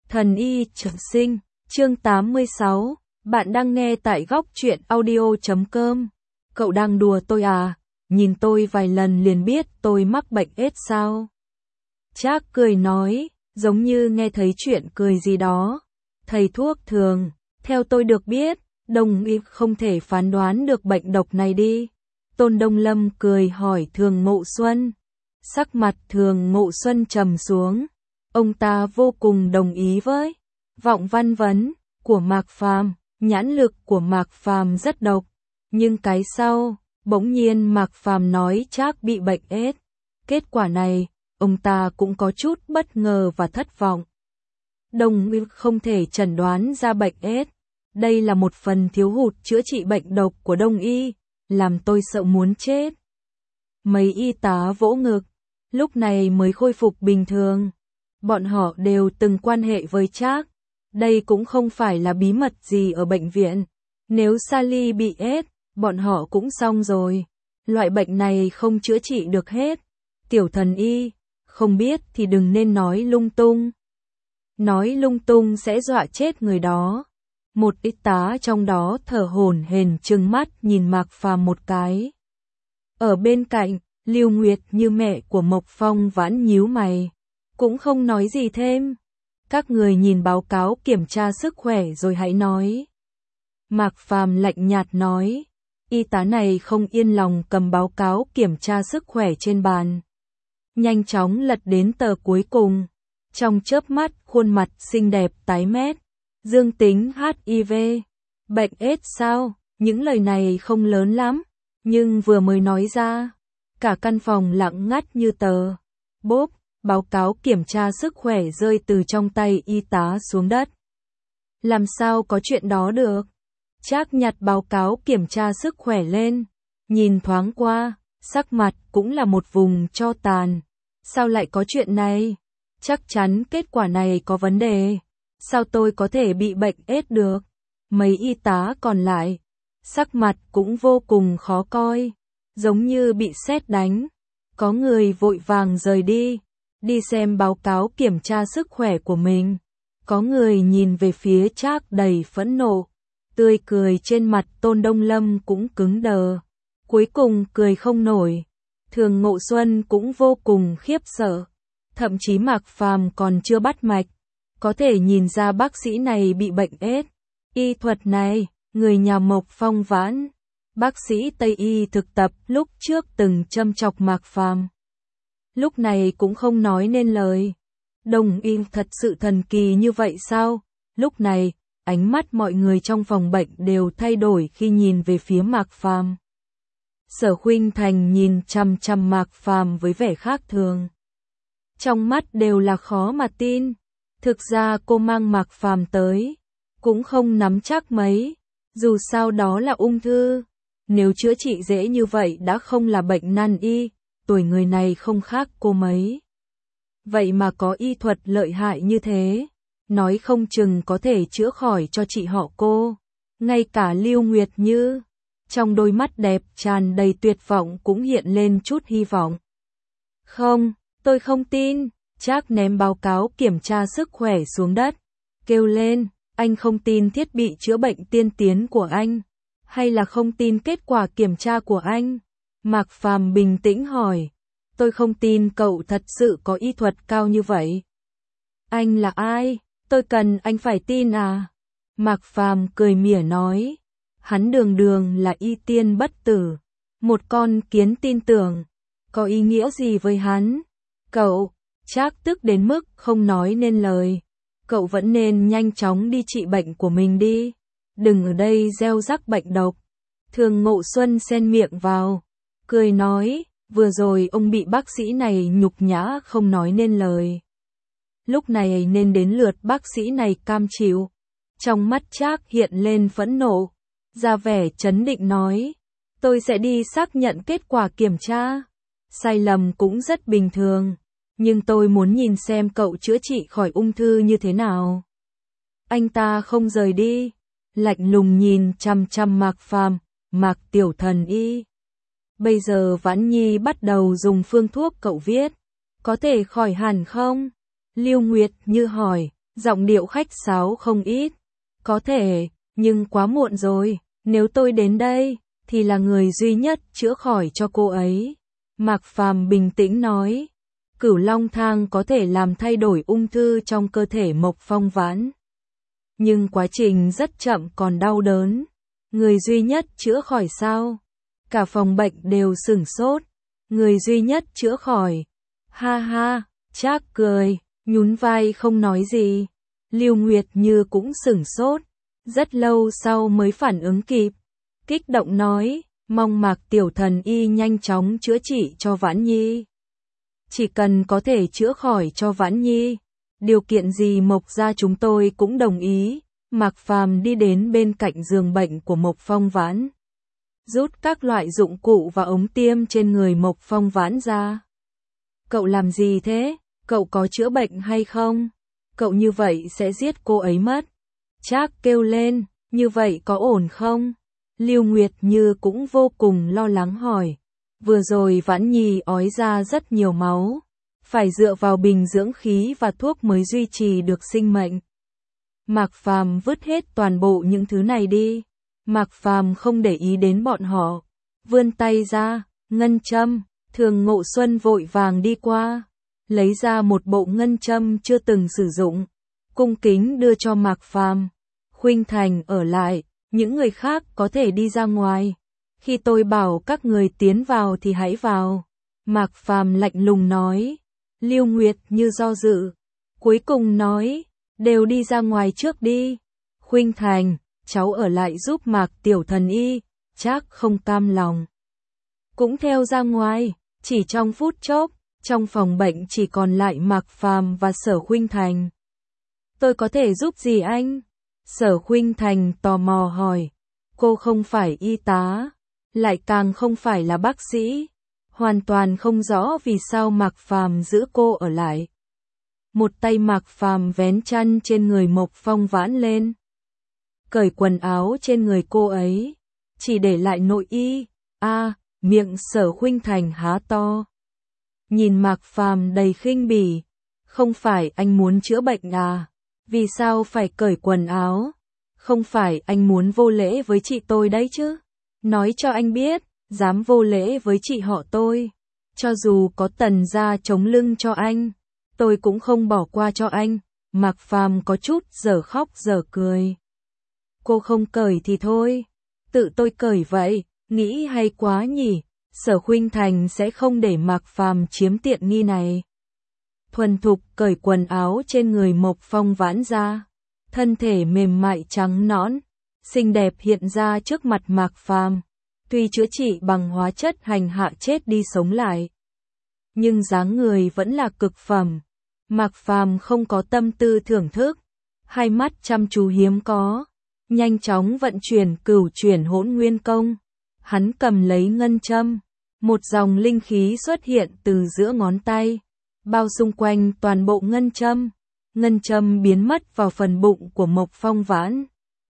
Thần y trường sinh, chương 86, bạn đang nghe tại góc truyện audio.com. Cậu đang đùa tôi à? Nhìn tôi vài lần liền biết tôi mắc bệnh AIDS sao? Trác cười nói, giống như nghe thấy chuyện cười gì đó. Thầy thuốc thường, theo tôi được biết, đồng y không thể phán đoán được bệnh độc này đi. Tôn Đông Lâm cười hỏi Thường Ngộ Xuân. Sắc mặt Thường Ngộ Xuân trầm xuống. Ông ta vô cùng đồng ý với vọng văn vấn của Mạc Phàm, nhãn lực của Mạc Phàm rất độc, nhưng cái sau, bỗng nhiên Mạc Phàm nói Trác bị bệnh AIDS. Kết quả này, ông ta cũng có chút bất ngờ và thất vọng. Đồng y không thể chẩn đoán ra bệnh AIDS, đây là một phần thiếu hụt chữa trị bệnh độc của Đông y, làm tôi sợ muốn chết. Mấy y tá vỗ ngực, lúc này mới khôi phục bình thường. Bọn họ đều từng quan hệ với Trác. Đây cũng không phải là bí mật gì ở bệnh viện. Nếu Sally bị AIDS, bọn họ cũng xong rồi. Loại bệnh này không chữa trị được hết. Tiểu thần y, không biết thì đừng nên nói lung tung. Nói lung tung sẽ dọa chết người đó. Một y tá trong đó thở hổn hển trừng mắt nhìn Mạc Phàm một cái. Ở bên cạnh, Lưu Nguyệt như mẹ của Mộc Phong Vãn nhíu mày, cũng không nói gì thêm. Các người nhìn báo cáo kiểm tra sức khỏe rồi hãy nói. Mạc Phàm lạnh nhạt nói. Y tá này không yên lòng cầm báo cáo kiểm tra sức khỏe trên bàn. Nhanh chóng lật đến tờ cuối cùng. Trong chớp mắt khuôn mặt xinh đẹp tái mét. Dương tính HIV. Bệnh AIDS sao? Những lời này không lớn lắm. Nhưng vừa mới nói ra, cả căn phòng lặng ngắt như tờ. Bốp, báo cáo kiểm tra sức khỏe rơi từ trong tay y tá xuống đất. Làm sao có chuyện đó được? Trác nhặt báo cáo kiểm tra sức khỏe lên, nhìn thoáng qua, sắc mặt cũng là một vùng tro tàn. Sao lại có chuyện này? Chắc chắn kết quả này có vấn đề. Sao tôi có thể bị bệnh AIDS được? Mấy y tá còn lại, sắc mặt cũng vô cùng khó coi, giống như bị sét đánh. Có người vội vàng rời đi xem báo cáo kiểm tra sức khỏe của mình. Có người nhìn về phía Trác đầy phẫn nộ, tươi cười trên mặt Tôn Đông Lâm cũng cứng đờ, cuối cùng cười không nổi. Thường Ngộ Xuân cũng vô cùng khiếp sợ, thậm chí Mạc Phàm còn chưa bắt mạch, có thể nhìn ra bác sĩ này bị bệnh AIDS. Y thuật này, người nhà Mộc Phong Vãn, bác sĩ Tây y thực tập lúc trước từng châm chọc Mạc Phàm. Lúc này cũng không nói nên lời. Đồng y thật sự thần kỳ như vậy sao? Lúc này, ánh mắt mọi người trong phòng bệnh đều thay đổi khi nhìn về phía Mạc Phàm. Sở Khuynh Thành nhìn chằm chằm Mạc Phàm với vẻ khác thường. Trong mắt đều là khó mà tin. Thực ra cô mang Mạc Phàm tới, cũng không nắm chắc mấy. Dù sao đó là ung thư. Nếu chữa trị dễ như vậy đã không là bệnh nan y. Tuổi người này không khác cô mấy. Vậy mà có y thuật lợi hại như thế, nói không chừng có thể chữa khỏi cho chị họ cô. Ngay cả Lưu Nguyệt Như, trong đôi mắt đẹp tràn đầy tuyệt vọng cũng hiện lên chút hy vọng. Không, tôi không tin. Trác ném báo cáo kiểm tra sức khỏe xuống đất, kêu lên, anh không tin thiết bị chữa bệnh tiên tiến của anh, hay là không tin kết quả kiểm tra của anh? Mạc Phàm bình tĩnh hỏi, tôi không tin cậu thật sự có y thuật cao như vậy. Anh là ai? Tôi cần anh phải tin à? Mạc Phàm cười mỉa nói, hắn đường đường là y tiên bất tử, một con kiến tin tưởng, có ý nghĩa gì với hắn? Cậu, Trác tức đến mức không nói nên lời, cậu vẫn nên nhanh chóng đi trị bệnh của mình đi, đừng ở đây gieo rắc bệnh độc. Thường Ngộ Xuân xen miệng vào, cười nói, vừa rồi ông bị bác sĩ này nhục nhã không nói nên lời. Lúc này nên đến lượt bác sĩ này cam chịu. Trong mắt Trác hiện lên phẫn nộ, ra vẻ trấn định nói, tôi sẽ đi xác nhận kết quả kiểm tra. Sai lầm cũng rất bình thường, nhưng tôi muốn nhìn xem cậu chữa trị khỏi ung thư như thế nào. Anh ta không rời đi, lạnh lùng nhìn chằm chằm Mạc Phàm, Mạc tiểu thần y. Bây giờ Vãn Nhi bắt đầu dùng phương thuốc cậu viết, có thể khỏi hẳn không? Lưu Nguyệt Như hỏi, giọng điệu khách sáo không ít. Có thể, nhưng quá muộn rồi, nếu tôi đến đây, thì là người duy nhất chữa khỏi cho cô ấy. Mạc Phàm bình tĩnh nói, Cửu Long Thang có thể làm thay đổi ung thư trong cơ thể Mộc Phong Vãn. Nhưng quá trình rất chậm còn đau đớn. Người duy nhất chữa khỏi sao? Cả phòng bệnh đều sửng sốt. Người duy nhất chữa khỏi. Ha ha, Trác cười, nhún vai không nói gì. Lưu Nguyệt Như cũng sửng sốt. Rất lâu sau mới phản ứng kịp. Kích động nói, mong Mạc tiểu thần y nhanh chóng chữa trị cho Vãn Nhi. Chỉ cần có thể chữa khỏi cho Vãn Nhi, điều kiện gì Mộc gia chúng tôi cũng đồng ý. Mạc Phàm đi đến bên cạnh giường bệnh của Mộc Phong Vãn, rút các loại dụng cụ và ống tiêm trên người Mộc Phong Vãn ra. Cậu làm gì thế? Cậu có chữa bệnh hay không? Cậu như vậy sẽ giết cô ấy mất. Trác kêu lên, như vậy có ổn không? Lưu Nguyệt Như cũng vô cùng lo lắng hỏi. Vừa rồi Vãn Nhi ói ra rất nhiều máu, phải dựa vào bình dưỡng khí và thuốc mới duy trì được sinh mệnh. Mạc Phàm vứt hết toàn bộ những thứ này đi. Mạc Phàm không để ý đến bọn họ, vươn tay ra, ngân châm. Thường Ngộ Xuân vội vàng đi qua, lấy ra một bộ ngân châm chưa từng sử dụng, cung kính đưa cho Mạc Phàm. Khuynh Thành ở lại, những người khác có thể đi ra ngoài. Khi tôi bảo các người tiến vào thì hãy vào. Mạc Phàm lạnh lùng nói. Lưu Nguyệt Như do dự, cuối cùng nói, đều đi ra ngoài trước đi. Khuynh Thành, cháu ở lại giúp Mạc tiểu thần y. Trác không cam lòng, cũng theo ra ngoài. Chỉ trong phút chốc, trong phòng bệnh chỉ còn lại Mạc Phàm và Sở Khuynh Thành. Tôi có thể giúp gì anh? Sở Khuynh Thành tò mò hỏi. Cô không phải y tá, lại càng không phải là bác sĩ, hoàn toàn không rõ vì sao Mạc Phàm giữ cô ở lại. Một tay Mạc Phàm vén chăn trên người Mộc Phong Vãn lên, cởi quần áo trên người cô ấy, chỉ để lại nội y. Miệng Sở Khuynh Thành há to, nhìn Mạc Phàm đầy khinh bỉ. Không phải anh muốn chữa bệnh à? Vì sao phải cởi quần áo? Không phải anh muốn vô lễ với chị tôi đấy chứ? Nói cho anh biết, dám vô lễ với chị họ tôi, cho dù có Tần gia chống lưng cho anh, tôi cũng không bỏ qua cho anh. Mạc Phàm có chút dở khóc dở cười. Cô không cởi thì thôi, tự tôi cởi vậy, nghĩ hay quá nhỉ. Sở Khuynh Thành sẽ không để Mạc Phàm chiếm tiện nghi này. Thuần thục cởi quần áo trên người Mộc Phong Vãn ra, thân thể mềm mại trắng nõn, xinh đẹp hiện ra trước mặt Mạc Phàm. Tuy chữa trị bằng hóa chất hành hạ chết đi sống lại, nhưng dáng người vẫn là cực phẩm. Mạc Phàm không có tâm tư thưởng thức, hai mắt chăm chú hiếm có, nhanh chóng vận chuyển Cửu Chuyển Hỗn Nguyên Công. Hắn cầm lấy ngân châm, một dòng linh khí xuất hiện từ giữa ngón tay, bao xung quanh toàn bộ ngân châm. Ngân châm biến mất vào phần bụng của Mộc Phong Vãn.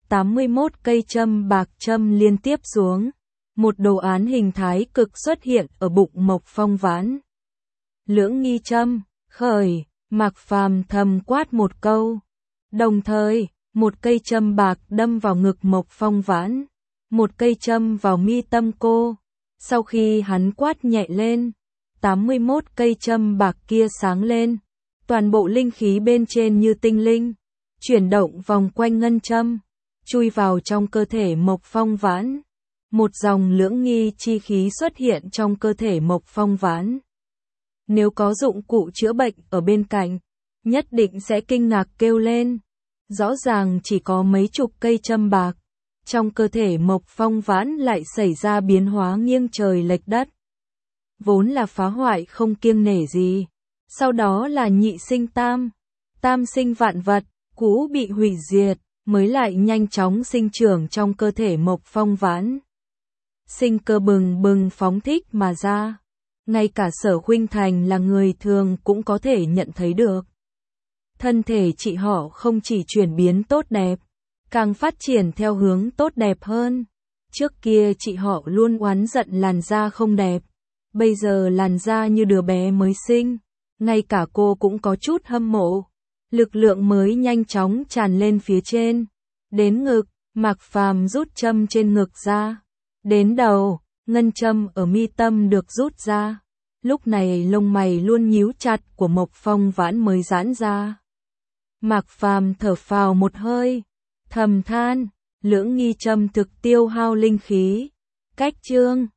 81 cây châm bạc châm liên tiếp xuống, một đồ án hình thái cực xuất hiện ở bụng Mộc Phong Vãn. Lưỡng nghi châm, khởi. Mạc Phàm thầm quát một câu. Đồng thời, một cây châm bạc đâm vào ngực Mộc Phong Vãn, một cây châm vào mi tâm cô. Sau khi hắn quát nhẹ lên, 81 cây châm bạc kia sáng lên, toàn bộ linh khí bên trên như tinh linh, chuyển động vòng quanh ngân châm, chui vào trong cơ thể Mộc Phong Vãn. Một dòng lưỡng nghi chi khí xuất hiện trong cơ thể Mộc Phong Vãn. Nếu có dụng cụ chữa bệnh ở bên cạnh, nhất định sẽ kinh ngạc kêu lên. Rõ ràng chỉ có mấy chục cây châm bạc, trong cơ thể Mộc Phong Vãn lại xảy ra biến hóa nghiêng trời lệch đất. Vốn là phá hoại không kiêng nể gì, sau đó là nhị sinh tam, tam sinh vạn vật, cũ bị hủy diệt, mới lại nhanh chóng sinh trưởng trong cơ thể Mộc Phong Vãn. Sinh cơ bừng bừng phóng thích mà ra, ngay cả Sở Khuynh Thành là người thường cũng có thể nhận thấy được. Thân thể chị họ không chỉ chuyển biến tốt đẹp, càng phát triển theo hướng tốt đẹp hơn. Trước kia chị họ luôn oán giận làn da không đẹp, bây giờ làn da như đứa bé mới sinh, ngay cả cô cũng có chút hâm mộ. Lực lượng mới nhanh chóng tràn lên phía trên. Đến ngực, Mạc Phàm rút châm trên ngực ra. Đến đầu, ngân châm ở mi tâm được rút ra. Lúc này lông mày luôn nhíu chặt của Mộc Phong Vãn mới giãn ra. Mạc Phàm thở phào một hơi, thầm than, lưỡng nghi châm thực tiêu hao linh khí. Cách chương